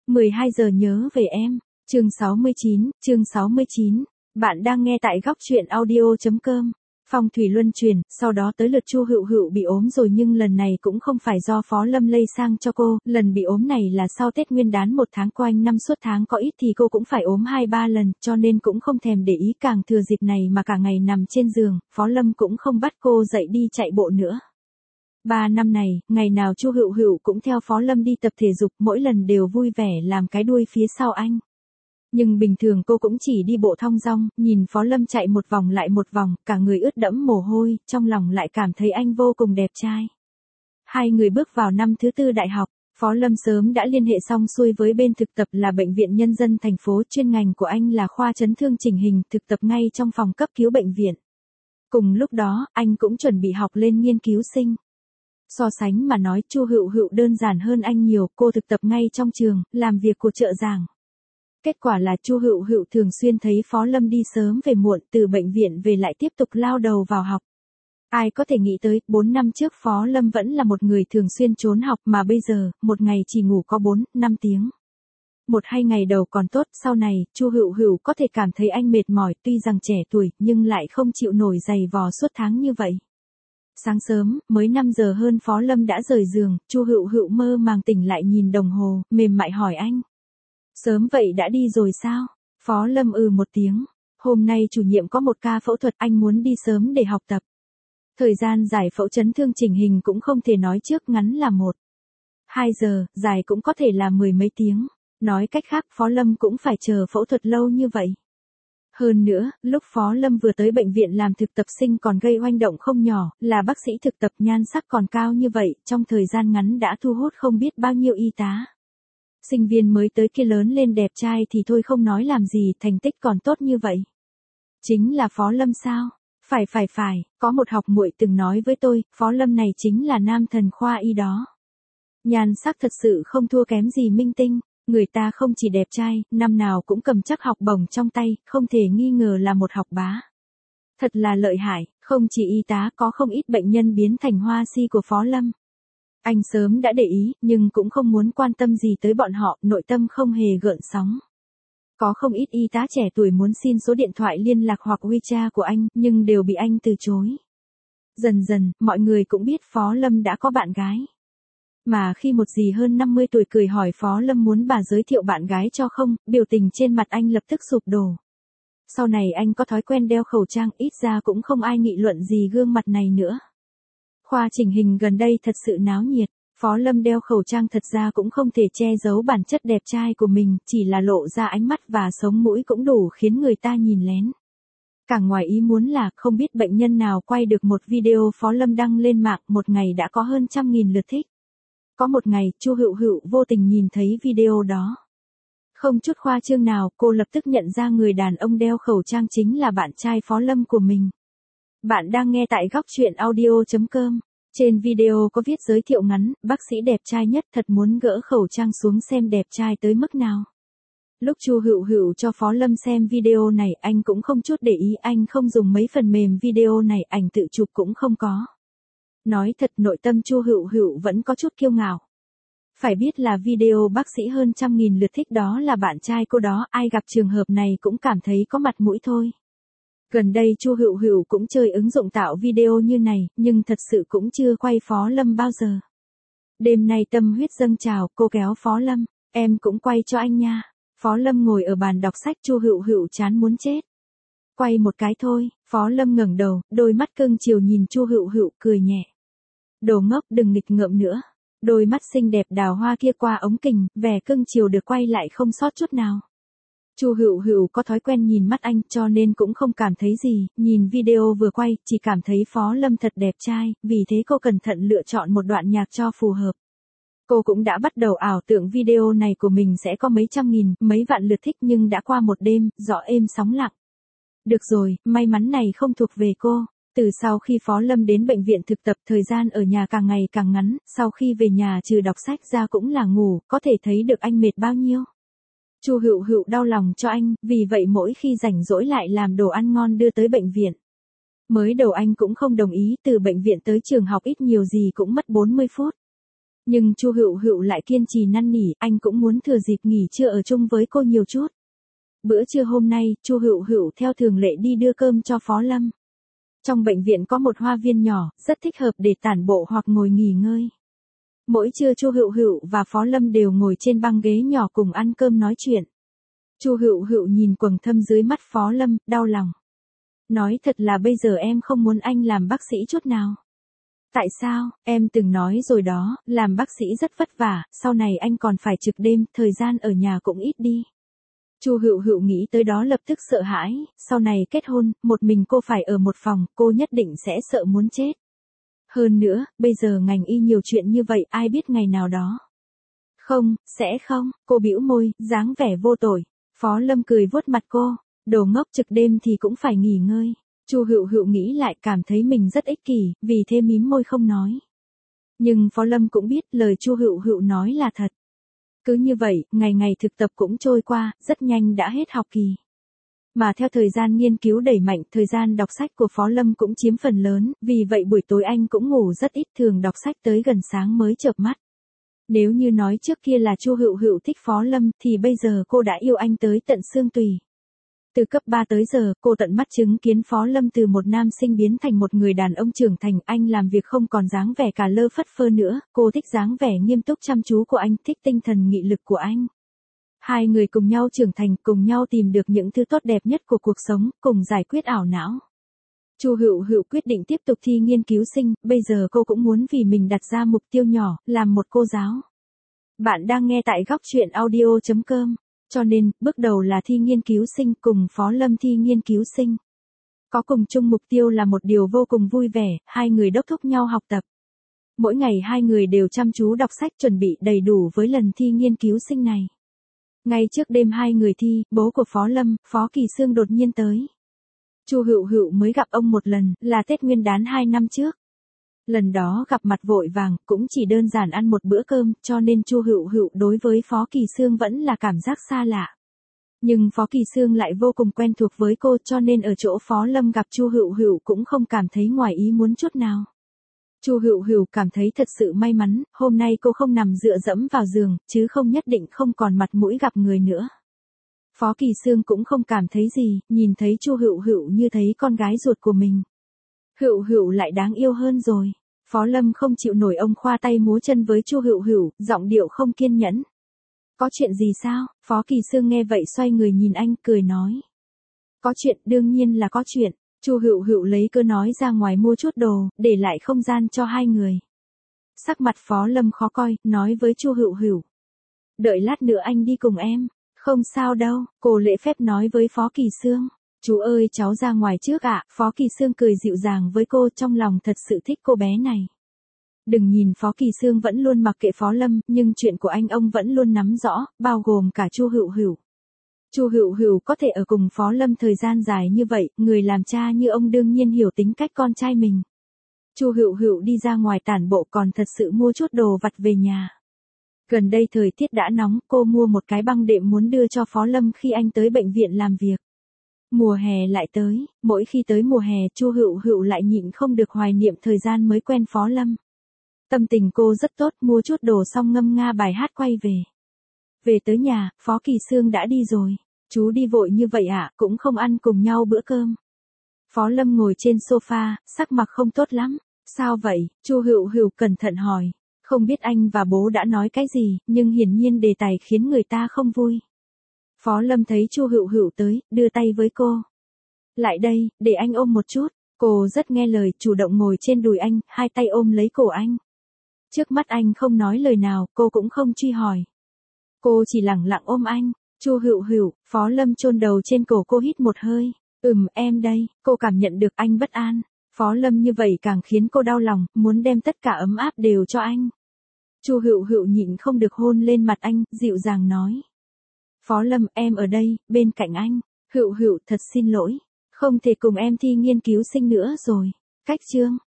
12 giờ nhớ về em. Chương 69. Bạn đang nghe tại góc truyện audio.com. Phong thủy luân chuyển, sau đó tới lượt Chu Hựu Hựu bị ốm rồi, nhưng lần này cũng không phải do Phó Lâm lây sang cho cô, lần bị ốm này là sau Tết Nguyên đán một tháng, quanh năm suốt tháng có ít thì cô cũng phải ốm 2-3 lần, cho nên cũng không thèm để ý, càng thừa dịp này mà cả ngày nằm trên giường, Phó Lâm cũng không bắt cô dậy đi chạy bộ nữa. 3 năm này, ngày nào Chu Hựu Hựu cũng theo Phó Lâm đi tập thể dục, mỗi lần đều vui vẻ làm cái đuôi phía sau anh. Nhưng bình thường cô cũng chỉ đi bộ thong dong, nhìn Phó Lâm chạy một vòng lại một vòng, cả người ướt đẫm mồ hôi, trong lòng lại cảm thấy anh vô cùng đẹp trai. Hai người bước vào năm thứ 4 đại học, Phó Lâm sớm đã liên hệ xong xuôi với bên thực tập là Bệnh viện Nhân dân thành phố, chuyên ngành của anh là khoa chấn thương chỉnh hình, thực tập ngay trong phòng cấp cứu bệnh viện. Cùng lúc đó, anh cũng chuẩn bị học lên nghiên cứu sinh. So sánh mà nói, Chu Hựu Hựu đơn giản hơn anh nhiều, cô thực tập ngay trong trường, làm việc của trợ giảng. Kết quả là Chu Hựu Hựu thường xuyên thấy Phó Lâm đi sớm về muộn, từ bệnh viện về lại tiếp tục lao đầu vào học. Ai có thể nghĩ tới, 4 năm trước Phó Lâm vẫn là một người thường xuyên trốn học, mà bây giờ, một ngày chỉ ngủ có 4-5 tiếng. 1-2 ngày đầu còn tốt, sau này, Chu Hựu Hựu có thể cảm thấy anh mệt mỏi, tuy rằng trẻ tuổi, nhưng lại không chịu nổi giày vò suốt tháng như vậy. Sáng sớm, mới 5 giờ hơn Phó Lâm đã rời giường, Chu Hựu Hựu mơ màng tỉnh lại nhìn đồng hồ, mềm mại hỏi anh. Sớm vậy đã đi rồi sao? Phó Lâm một tiếng. Hôm nay chủ nhiệm có một ca phẫu thuật, anh muốn đi sớm để học tập. Thời gian giải phẫu chấn thương chỉnh hình cũng không thể nói trước, ngắn là 1-2 giờ, dài cũng có thể là 10 mấy tiếng. Nói cách khác, Phó Lâm cũng phải chờ phẫu thuật lâu như vậy. Hơn nữa, lúc Phó Lâm vừa tới bệnh viện làm thực tập sinh còn gây oanh động không nhỏ, là bác sĩ thực tập nhan sắc còn cao như vậy, trong thời gian ngắn đã thu hút không biết bao nhiêu y tá. Sinh viên mới tới kia lớn lên đẹp trai thì thôi không nói làm gì, thành tích còn tốt như vậy. Chính là Phó Lâm sao? Phải, có một học muội từng nói với tôi, Phó Lâm này chính là nam thần khoa y đó. Nhan sắc thật sự không thua kém gì minh tinh, người ta không chỉ đẹp trai, năm nào cũng cầm chắc học bổng trong tay, không thể nghi ngờ là một học bá. Thật là lợi hại, không chỉ y tá, có không ít bệnh nhân biến thành hoa si của Phó Lâm. Anh sớm đã để ý, nhưng cũng không muốn quan tâm gì tới bọn họ, nội tâm không hề gợn sóng. Có không ít y tá trẻ tuổi muốn xin số điện thoại liên lạc hoặc WeChat của anh, nhưng đều bị anh từ chối. Dần dần, mọi người cũng biết Phó Lâm đã có bạn gái. Mà khi một dì hơn 50 tuổi cười hỏi Phó Lâm muốn bà giới thiệu bạn gái cho không, biểu tình trên mặt anh lập tức sụp đổ. Sau này anh có thói quen đeo khẩu trang, ít ra cũng không ai nghị luận gì gương mặt này nữa. Khoa chỉnh hình gần đây thật sự náo nhiệt, Phó Lâm đeo khẩu trang thật ra cũng không thể che giấu bản chất đẹp trai của mình, chỉ là lộ ra ánh mắt và sống mũi cũng đủ khiến người ta nhìn lén. Càng ngoài ý muốn là không biết bệnh nhân nào quay được một video Phó Lâm đăng lên mạng, một ngày đã có hơn 100.000 lượt thích. Có một ngày, Chu Hựu Hựu vô tình nhìn thấy video đó. Không chút khoa trương nào, cô lập tức nhận ra người đàn ông đeo khẩu trang chính là bạn trai Phó Lâm của mình. Bạn đang nghe tại góc truyện audio.com. Trên video có viết giới thiệu ngắn, bác sĩ đẹp trai nhất, thật muốn gỡ khẩu trang xuống xem đẹp trai tới mức nào. Lúc Chu Hựu Hựu cho Phó Lâm xem video này, anh cũng không chút để ý, anh không dùng mấy phần mềm video này, ảnh tự chụp cũng không có. Nói thật, nội tâm Chu Hựu Hựu vẫn có chút kiêu ngạo. Phải biết là video bác sĩ hơn 100.000 lượt thích đó là bạn trai cô đó, ai gặp trường hợp này cũng cảm thấy có mặt mũi thôi. Gần đây Chu Hựu Hựu cũng chơi ứng dụng tạo video như này, nhưng thật sự cũng chưa quay Phó Lâm bao giờ. Đêm nay tâm huyết dâng trào, cô kéo Phó Lâm, em cũng quay cho anh nha. Phó Lâm ngồi ở bàn đọc sách, Chu Hựu Hựu chán muốn chết. Quay một cái thôi, Phó Lâm ngẩng đầu, đôi mắt cưng chiều nhìn Chu Hựu Hựu, cười nhẹ. Đồ ngốc, đừng nghịch ngợm nữa. Đôi mắt xinh đẹp đào hoa kia qua ống kính, vẻ cưng chiều được quay lại không sót chút nào. Chu Hựu Hựu có thói quen nhìn mắt anh, cho nên cũng không cảm thấy gì, nhìn video vừa quay, chỉ cảm thấy Phó Lâm thật đẹp trai, vì thế cô cẩn thận lựa chọn một đoạn nhạc cho phù hợp. Cô cũng đã bắt đầu ảo tưởng video này của mình sẽ có mấy 100.000, mấy vạn lượt thích, nhưng đã qua một đêm, gió êm sóng lặng. Được rồi, may mắn này không thuộc về cô. Từ sau khi Phó Lâm đến bệnh viện thực tập, thời gian ở nhà càng ngày càng ngắn, sau khi về nhà trừ đọc sách ra cũng là ngủ, có thể thấy được anh mệt bao nhiêu. Chu Hựu Hựu đau lòng cho anh, vì vậy mỗi khi rảnh rỗi lại làm đồ ăn ngon đưa tới bệnh viện. Mới đầu anh cũng không đồng ý, từ bệnh viện tới trường học ít nhiều gì cũng mất 40 phút. Nhưng Chu Hựu Hựu lại kiên trì năn nỉ, anh cũng muốn thừa dịp nghỉ trưa ở chung với cô nhiều chút. Bữa trưa hôm nay, Chu Hựu Hựu theo thường lệ đi đưa cơm cho Phó Lâm. Trong bệnh viện có một hoa viên nhỏ, rất thích hợp để tản bộ hoặc ngồi nghỉ ngơi. Mỗi trưa Chu Hựu Hựu và Phó Lâm đều ngồi trên băng ghế nhỏ cùng ăn cơm nói chuyện. Chu Hựu Hựu nhìn quầng thâm dưới mắt Phó Lâm, đau lòng. Nói thật là bây giờ em không muốn anh làm bác sĩ chút nào. Tại sao, em từng nói rồi đó, làm bác sĩ rất vất vả, sau này anh còn phải trực đêm, thời gian ở nhà cũng ít đi. Chu Hựu Hựu nghĩ tới đó lập tức sợ hãi, sau này kết hôn, một mình cô phải ở một phòng, cô nhất định sẽ sợ muốn chết. Hơn nữa, bây giờ ngành y nhiều chuyện như vậy, ai biết ngày nào đó. Không, sẽ không, cô bĩu môi, dáng vẻ vô tội. Phó Lâm cười vuốt mặt cô, đồ ngốc, trực đêm thì cũng phải nghỉ ngơi. Chu Hựu Hựu nghĩ lại cảm thấy mình rất ích kỷ, vì thế mím môi không nói. Nhưng Phó Lâm cũng biết lời Chu Hựu Hựu nói là thật. Cứ như vậy, ngày ngày thực tập cũng trôi qua, rất nhanh đã hết học kỳ. Mà theo thời gian nghiên cứu đẩy mạnh, thời gian đọc sách của Phó Lâm cũng chiếm phần lớn, vì vậy buổi tối anh cũng ngủ rất ít, thường đọc sách tới gần sáng mới chợp mắt. Nếu như nói trước kia là Chu Hựu Hựu thích Phó Lâm, thì bây giờ cô đã yêu anh tới tận xương tủy. Từ cấp 3 tới giờ, cô tận mắt chứng kiến Phó Lâm từ một nam sinh biến thành một người đàn ông trưởng thành, anh làm việc không còn dáng vẻ cả lơ phất phơ nữa, cô thích dáng vẻ nghiêm túc chăm chú của anh, thích tinh thần nghị lực của anh. Hai người cùng nhau trưởng thành, cùng nhau tìm được những thứ tốt đẹp nhất của cuộc sống, cùng giải quyết ảo não. Chu Hựu Hựu quyết định tiếp tục thi nghiên cứu sinh, bây giờ cô cũng muốn vì mình đặt ra mục tiêu nhỏ, làm một cô giáo. Bạn đang nghe tại góc truyện audio.com. Cho nên, bước đầu là thi nghiên cứu sinh, cùng Phó Lâm thi nghiên cứu sinh. Có cùng chung mục tiêu là một điều vô cùng vui vẻ, hai người đốc thúc nhau học tập. Mỗi ngày hai người đều chăm chú đọc sách, chuẩn bị đầy đủ với lần thi nghiên cứu sinh này. Ngay trước đêm hai người thi, bố của Phó Lâm, Phó Kỳ Xương đột nhiên tới. Chu Hựu Hựu mới gặp ông một lần, là Tết Nguyên đán 2 năm trước. Lần đó gặp mặt vội vàng, cũng chỉ đơn giản ăn một bữa cơm, cho nên Chu Hựu Hựu đối với Phó Kỳ Xương vẫn là cảm giác xa lạ. Nhưng Phó Kỳ Xương lại vô cùng quen thuộc với cô, cho nên ở chỗ Phó Lâm gặp Chu Hựu Hựu cũng không cảm thấy ngoài ý muốn chút nào. Chu Hựu Hựu cảm thấy thật sự may mắn, hôm nay cô không nằm dựa dẫm vào giường, chứ không nhất định không còn mặt mũi gặp người nữa. Phó Kỳ Xương cũng không cảm thấy gì, nhìn thấy Chu Hựu Hựu như thấy con gái ruột của mình. Hựu Hựu lại đáng yêu hơn rồi. Phó Lâm không chịu nổi ông khoa tay múa chân với Chu Hựu Hựu, giọng điệu không kiên nhẫn. Có chuyện gì sao? Phó Kỳ Xương nghe vậy xoay người nhìn anh, cười nói. Có chuyện, đương nhiên là có chuyện. Chu Hựu Hựu lấy cớ nói ra ngoài mua chút đồ, để lại không gian cho hai người. Sắc mặt Phó Lâm khó coi, nói với Chu Hựu Hựu. Đợi lát nữa anh đi cùng em. Không sao đâu, cô lễ phép nói với Phó Kỳ Xương. Chú ơi, cháu ra ngoài trước ạ. Phó Kỳ Xương cười dịu dàng với cô, trong lòng thật sự thích cô bé này. Đừng nhìn Phó Kỳ Xương vẫn luôn mặc kệ Phó Lâm, nhưng chuyện của ông vẫn luôn nắm rõ, bao gồm cả Chu Hựu Hựu. Chu Hựu Hựu có thể ở cùng Phó Lâm thời gian dài như vậy, người làm cha như ông đương nhiên hiểu tính cách con trai mình. Chu Hựu Hựu đi ra ngoài tản bộ, còn thật sự mua chút đồ vặt về nhà. Gần đây thời tiết đã nóng, cô mua một cái băng đệm muốn đưa cho Phó Lâm khi anh tới bệnh viện làm việc. Mùa hè lại tới, mỗi khi tới mùa hè, Chu Hựu Hựu lại nhịn không được hoài niệm thời gian mới quen Phó Lâm. Tâm tình cô rất tốt, mua chút đồ xong ngâm nga bài hát quay về. Về tới nhà, Phó Kỳ Xương đã đi rồi. Chú đi vội như vậy ạ, cũng không ăn cùng nhau bữa cơm. Phó Lâm ngồi trên sofa, sắc mặt không tốt lắm. Sao vậy? Chu Hựu Hựu cẩn thận hỏi. Không biết anh và bố đã nói cái gì, nhưng hiển nhiên đề tài khiến người ta không vui. Phó Lâm thấy Chu Hựu Hựu tới, đưa tay với cô. Lại đây, để anh ôm một chút. Cô rất nghe lời, chủ động ngồi trên đùi anh, hai tay ôm lấy cổ anh. Trước mắt anh không nói lời nào, cô cũng không truy hỏi. Cô chỉ lẳng lặng ôm anh. Chu Hựu Hựu, Phó Lâm chôn đầu trên cổ cô, hít một hơi. Em đây. Cô cảm nhận được anh bất an. Phó Lâm như vậy càng khiến cô đau lòng, muốn đem tất cả ấm áp đều cho anh. Chu Hựu Hựu nhịn không được hôn lên mặt anh, dịu dàng nói. Phó Lâm, em ở đây, bên cạnh anh. Hựu Hựu, thật xin lỗi. Không thể cùng em thi nghiên cứu sinh nữa rồi. Cách chương.